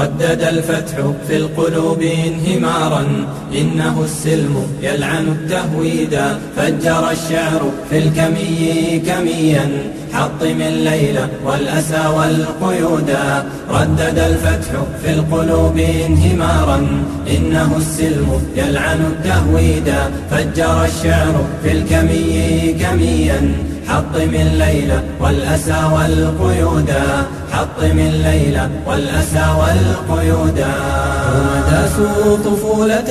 ردد الفتح في القلوب انهمارا، إنه السلم يلعن التهويدا. فجر الشعر في الكمي كميا، حطم الليل والأسى والقيودا. ردد الفتح في القلوب انهمارا، إنه السلم يلعن التهويدا. فجر الشعر في الكمي كميا، حطم الليل والأسى والقيودا. حطم الليل والأسى والقيودا. يوم داسوا طفولة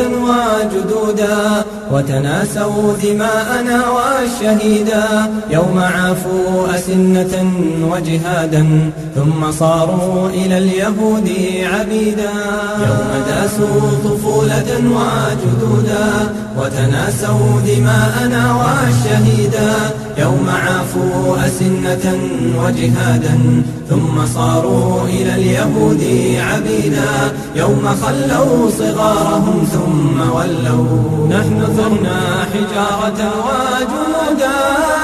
وجدودا، وتناسوا دماءنا والشهيدا. يوم عافوا أسنة وجهادا، ثم صاروا إلى اليهود عبيدا. يوم داسوا طفولة وجدودا، وتناسوا دماءنا والشهيدا. يوم عافوا أسنة وجهادا، ثم صاروا إلى اليهود عبيدا. يوم خلوا صغارهم ثم ولوا، نحن ثرنا حجارة وجنودا.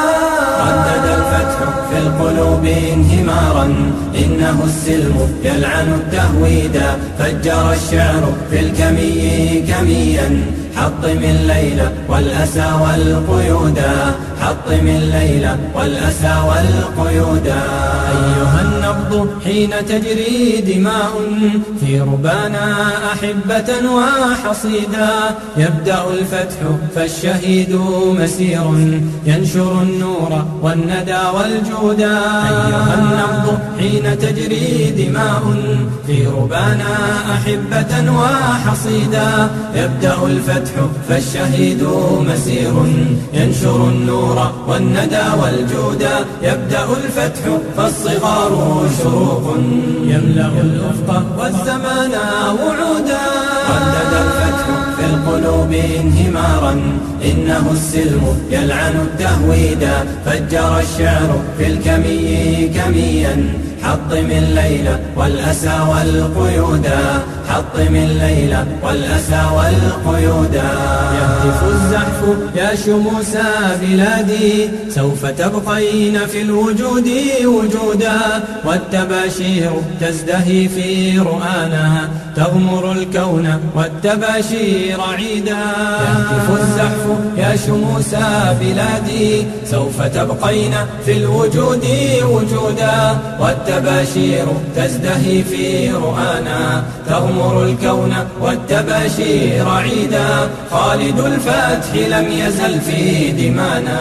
ردد الفتح في القلوب انهمارا، إنه السلم يلعن التهويدا. فجر الشعر في الكمي كميا، حطم الليل والأسى والقيودا. حطم الليل والأسى والقيودا. أيها النبض حين تجري دماء في ربانا أحبة وحصيدا، يبدأ الفتح فالشهيد مسير، ينشر النور والندى والجودا. أيها النبض حين تجري دماء في ربانا أحبة وحصيدا، يبدأ الفتح فالشهيد مسير، ينشر النور والندى والجودا. يبدأ الفتح فالصغار شروق، يملأ الأفق والزمان وعودا. ردد الفتح في القلوب انهمارا، إنه السلم يلعن التهويدا. فجر الشعر في الكمي كميا، حطم الليل والأسى والقيودا. حطم الليل والأسى والقيودا. يهتف الزحف يا شموس بلادي، سوف تبقين في الوجود وجودا. والتباشير تزدهي في رؤانا، تغمر الكون والتباشير عيدا. يهتف الزحف يا شموس بلادي، سوف تبقين في الوجود وجودا. والتباشير تزدهي في رؤانا، تغمر الكون والتباشير عيدا. خالد الفتح لم يزل في دمانا،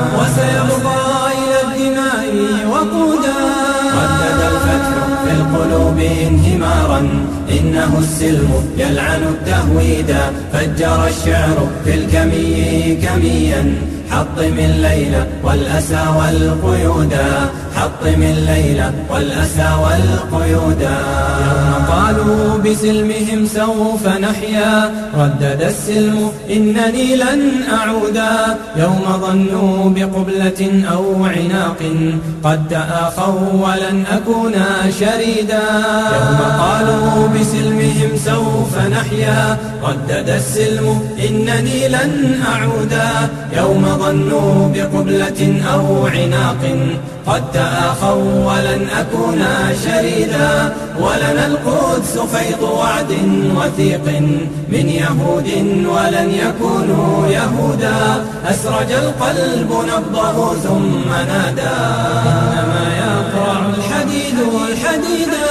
وسيبقى إلى الدماء وقودا. ردد الفتح في القلوب انهمارا، إنه السلم يلعن التهويدا. فجر الشعر في الكمي كميا، حطم الليل والأسى والقيودا. حطم الليل والأسى والقيودا. يوم قالوا بسلمهم سوف نحيا، ردد السلم إنني لن أعودا. يوم ظنوا بقبلة أو عناق، قد تآخوا ولن أكون شريدا. يوم قالوا بسلمهم سوف نحيا، ردد السلم إنني لن أعودا. يوم ظنوا بقبلة أو عناق، قد تآخوا ولن أكون شريدا. ولنا القدس فيض وعد وثيق من يهود، ولن يكونوا يهودا. أسرج القلب نبضه ثم نادى، إنما يقرع الحديد الحديدا.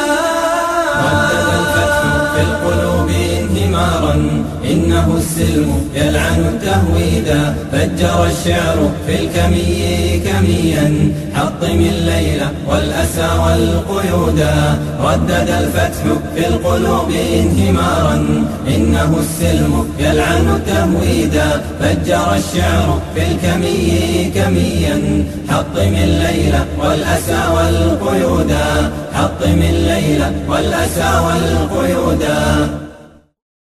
ردد الفتح في القلوب انهمارا، إنه السلم يلعن التهويدا. فجر الشعر في الكمي كميا، حطم الليل والأسى والقيودا. ردد الفتح في القلوب انهمارا، إنه السلم يلعن التهويدا. فجر الشعر في الكمي كميا، حطم الليل والأسى والقيودا. حطم الليل والأسى والقيودا.